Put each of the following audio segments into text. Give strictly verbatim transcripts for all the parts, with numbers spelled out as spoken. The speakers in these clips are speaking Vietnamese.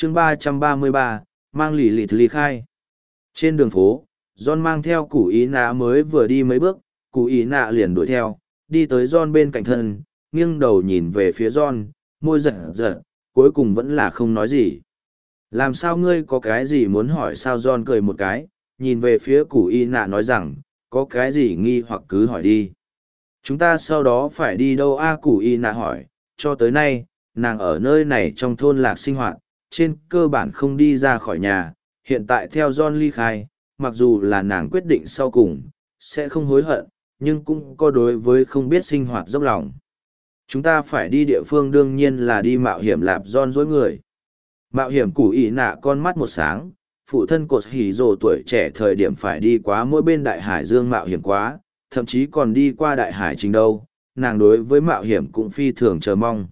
chương ba trăm ba mươi ba, mang lì lịt ly khai. Trên đường phố, John mang theo củ ý nạ mới vừa đi mấy bước, củ ý nạ liền đuổi theo, đi tới John bên cạnh thân, nghiêng đầu nhìn về phía John, môi giật giật, cuối cùng vẫn là không nói gì. Làm sao ngươi có cái gì muốn hỏi sao? John cười một cái, nhìn về phía củ ý nạ nói rằng, có cái gì nghi hoặc cứ hỏi đi. Chúng ta sau đó phải đi đâu a? Củ ý nạ hỏi, cho tới nay, nàng ở nơi này trong thôn lạc sinh hoạt, trên cơ bản không đi ra khỏi nhà, hiện tại theo John ly khai, mặc dù là nàng quyết định sau cùng, sẽ không hối hận, nhưng cũng có đối với không biết sinh hoạt dốc lòng. Chúng ta phải đi địa phương đương nhiên là đi mạo hiểm lạp. John dối người. Mạo hiểm củ ỉ nạ con mắt một sáng, phụ thân cột hỉ rồ tuổi trẻ thời điểm phải đi quá mỗi bên đại hải dương mạo hiểm quá, thậm chí còn đi qua đại hải trình đâu, nàng đối với mạo hiểm cũng phi thường chờ mong.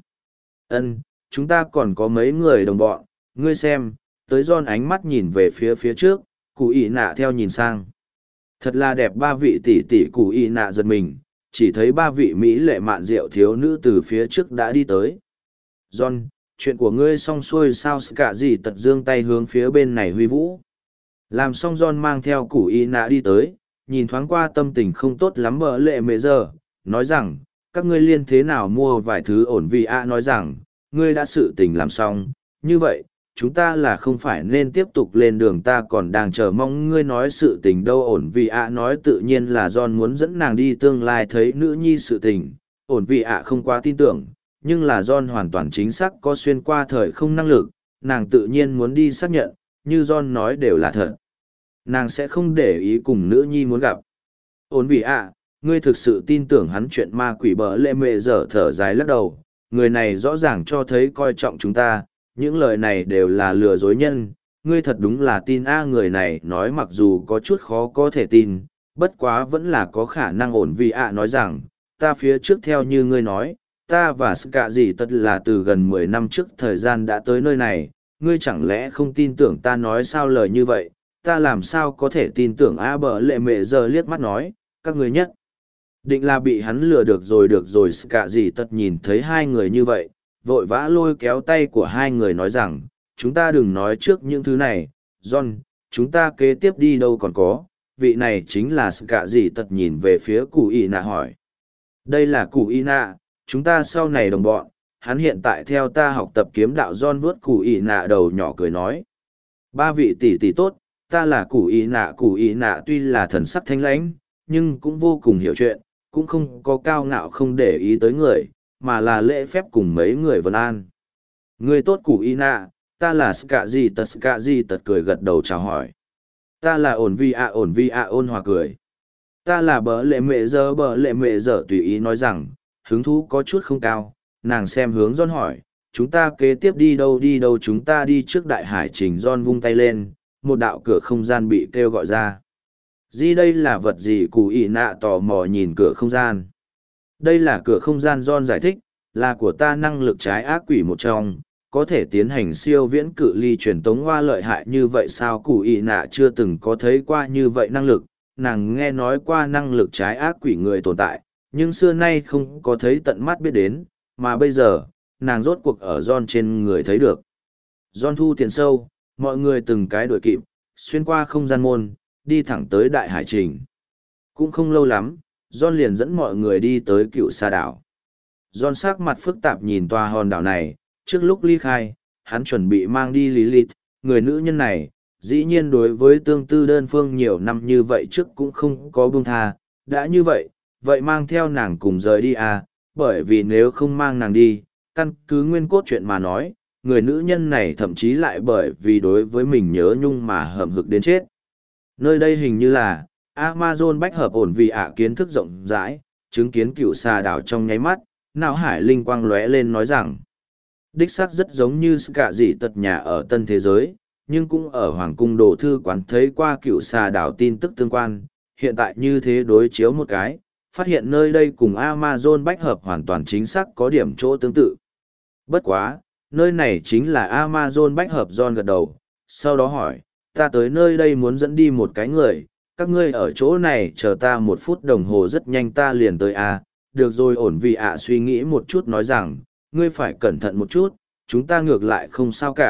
Ân, chúng ta còn có mấy người đồng bọn, ngươi xem, tới John ánh mắt nhìn về phía phía trước, cụ ỉ nạ theo nhìn sang. Thật là đẹp. Ba vị tỷ tỷ cụ ỉ nạ giật mình, chỉ thấy ba vị mỹ lệ mạn diệu thiếu nữ từ phía trước đã đi tới. John, chuyện của ngươi xong xuôi sao? Cả gì tật dương tay hướng phía bên này huy vũ. Làm xong John mang theo cụ ỉ nạ đi tới, nhìn thoáng qua tâm tình không tốt lắm bờ lệ mẹ giờ, nói rằng, các ngươi liên thế nào mua vài thứ ổn vì ạ nói rằng, ngươi đã sự tình làm xong, như vậy, chúng ta là không phải nên tiếp tục lên đường, ta còn đang chờ mong ngươi nói sự tình đâu. Ổn vì ạ nói tự nhiên là John muốn dẫn nàng đi tương lai thấy nữ nhi sự tình, ổn vì ạ không quá tin tưởng, nhưng là John hoàn toàn chính xác có xuyên qua thời không năng lực, nàng tự nhiên muốn đi xác nhận, như John nói đều là thật. Nàng sẽ không để ý cùng nữ nhi muốn gặp. Ổn vì ạ, ngươi thực sự tin tưởng hắn? Chuyện ma quỷ bờ lệ mẹ dở thở dài lắc đầu, người này rõ ràng cho thấy coi trọng chúng ta, những lời này đều là lừa dối nhân, ngươi thật đúng là tin a. Người này nói mặc dù có chút khó có thể tin, bất quá vẫn là có khả năng. Ổn vì ạ nói rằng, ta phía trước theo như ngươi nói, ta và Ska gì tất là từ gần mười năm trước thời gian đã tới nơi này, ngươi chẳng lẽ không tin tưởng ta nói sao? Lời như vậy, ta làm sao có thể tin tưởng a? Bờ lệ mẹ giờ liếc mắt nói, các ngươi nhất định là bị hắn lừa được rồi. Được rồi. Cả gì tất nhìn thấy hai người như vậy, vội vã lôi kéo tay của hai người nói rằng, chúng ta đừng nói trước những thứ này, John, chúng ta kế tiếp đi đâu còn có, vị này chính là cả gì tất nhìn về phía cụ y nạ hỏi. Đây là cụ y nạ, chúng ta sau này đồng bọn, hắn hiện tại theo ta học tập kiếm đạo. John vuốt cụ y nạ đầu nhỏ cười nói, ba vị tỷ tỷ tốt, ta là cụ y nạ. Cụ y nạ tuy là thần sắc thanh lãnh, nhưng cũng vô cùng hiểu chuyện, cũng không có cao ngạo không để ý tới người, mà là lễ phép cùng mấy người vân an. Người tốt cụ y nạ, ta là Ska gì tật. Ska gì tật cười gật đầu chào hỏi. Ta là ổn vi ạ. Ổn vi ạ ôn hòa cười. Ta là bờ lệ mẹ giờ. Bờ lệ mẹ giờ tùy ý nói rằng, hứng thú có chút không cao, nàng xem hướng John hỏi, chúng ta kế tiếp đi đâu? Đi đâu? Chúng ta đi trước đại hải trình. John vung tay lên, một đạo cửa không gian bị kêu gọi ra. Gì đây là vật gì? Cụ y nạ tò mò nhìn cửa không gian. Đây là cửa không gian. John giải thích, là của ta năng lực trái ác quỷ một trong, có thể tiến hành siêu viễn cự ly truyền tống hoa. Lợi hại như vậy sao? Cụ y nạ chưa từng có thấy qua như vậy năng lực, nàng nghe nói qua năng lực trái ác quỷ người tồn tại, nhưng xưa nay không có thấy tận mắt biết đến, mà bây giờ, nàng rốt cuộc ở John trên người thấy được. John thu tiền sâu, mọi người từng cái đuổi kịp, xuyên qua không gian môn, đi thẳng tới đại hải trình. Cũng không lâu lắm, John liền dẫn mọi người đi tới cựu sa đảo. John sắc mặt phức tạp nhìn tòa hòn đảo này, trước lúc ly khai, hắn chuẩn bị mang đi Lilith, người nữ nhân này, dĩ nhiên đối với tương tư đơn phương nhiều năm như vậy trước cũng không có buông tha, đã như vậy, vậy mang theo nàng cùng rời đi à, bởi vì nếu không mang nàng đi, căn cứ nguyên cốt chuyện mà nói, người nữ nhân này thậm chí lại bởi vì đối với mình nhớ nhung mà hậm hực đến chết. Nơi đây hình như là Amazon bách hợp. Ổn vì ạ kiến thức rộng rãi, chứng kiến cựu xà đảo trong nháy mắt, não hải linh quang lóe lên nói rằng, đích xác rất giống như cả dị tật nhà ở tân thế giới, nhưng cũng ở hoàng cung đồ thư quán thấy qua cựu xà đảo tin tức tương quan, hiện tại như thế đối chiếu một cái, phát hiện nơi đây cùng Amazon bách hợp hoàn toàn chính xác có điểm chỗ tương tự. Bất quá, nơi này chính là Amazon bách hợp. John gật đầu, sau đó hỏi, ta tới nơi đây muốn dẫn đi một cái người, các ngươi ở chỗ này chờ ta một phút đồng hồ rất nhanh ta liền tới à, được rồi. Ổn vì ạ suy nghĩ một chút nói rằng, ngươi phải cẩn thận một chút, chúng ta ngược lại không sao cả,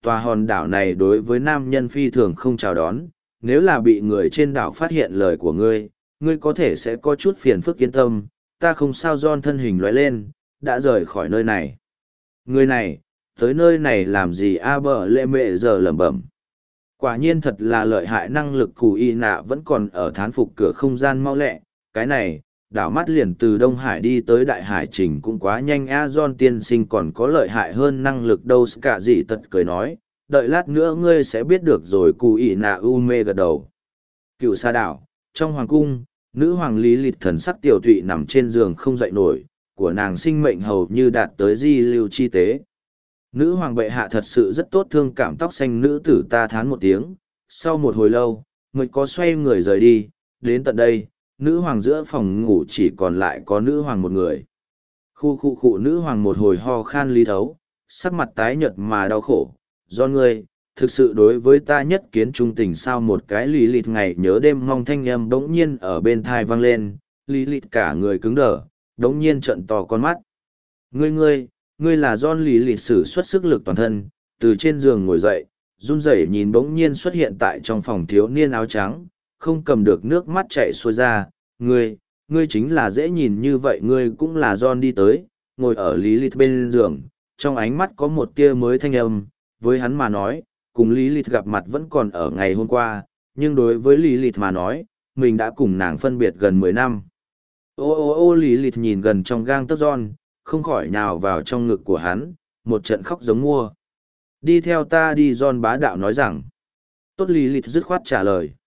tòa hòn đảo này đối với nam nhân phi thường không chào đón, nếu là bị người trên đảo phát hiện lời của ngươi, ngươi có thể sẽ có chút phiền phức yên tâm, ta không sao. John thân hình lóe lên, đã rời khỏi nơi này. Người này, tới nơi này làm gì? A bờ lệ mệ giờ lẩm bẩm. Quả nhiên thật là lợi hại, năng lực Cù Y Nạ vẫn còn ở thán phục cửa không gian mau lẹ, cái này, đảo mắt liền từ Đông Hải đi tới Đại Hải trình cũng quá nhanh. A John tiên sinh còn có lợi hại hơn năng lực đâu? Cả gì tật cười nói, đợi lát nữa ngươi sẽ biết được rồi. Cù Y Nạ u mê gật đầu. Cựu sa đảo, trong hoàng cung, nữ hoàng Lý Lịch thần sắc tiểu tụy nằm trên giường không dậy nổi, của nàng sinh mệnh hầu như đạt tới di lưu chi tế. Nữ hoàng bệ hạ thật sự rất tốt, thương cảm tóc xanh nữ tử ta thán một tiếng. Sau một hồi lâu, người có xoay người rời đi, đến tận đây, nữ hoàng giữa phòng ngủ chỉ còn lại có nữ hoàng một người. Khu khu khu, nữ hoàng một hồi ho khan lý thấu, sắc mặt tái nhợt mà đau khổ. Do ngươi, thực sự đối với ta nhất kiến trung tình sao? Một cái Lý Lịch ngày nhớ đêm mong thanh âm bỗng nhiên ở bên thai vang lên, Lý Lịch cả người cứng đờ, bỗng nhiên trợn to con mắt. Ngươi ngươi, ngươi là John. Lý Lịch sử xuất sức lực toàn thân, từ trên giường ngồi dậy, run rẩy nhìn bỗng nhiên xuất hiện tại trong phòng thiếu niên áo trắng, không cầm được nước mắt chảy xuôi ra. Ngươi, ngươi chính là dễ nhìn như vậy, ngươi cũng là John. Đi tới, ngồi ở Lý Lịch bên giường, trong ánh mắt có một tia mới thanh âm, với hắn mà nói, cùng Lý Lịch gặp mặt vẫn còn ở ngày hôm qua, nhưng đối với Lý Lịch mà nói, mình đã cùng nàng phân biệt gần mười năm. Ô ô ô, Lý Lịch nhìn gần trong gang tấc John, không khỏi nhào vào trong ngực của hắn, một trận khóc giống mua. Đi theo ta đi, John bá đạo nói rằng. Tốt, Lý Lịch dứt khoát trả lời.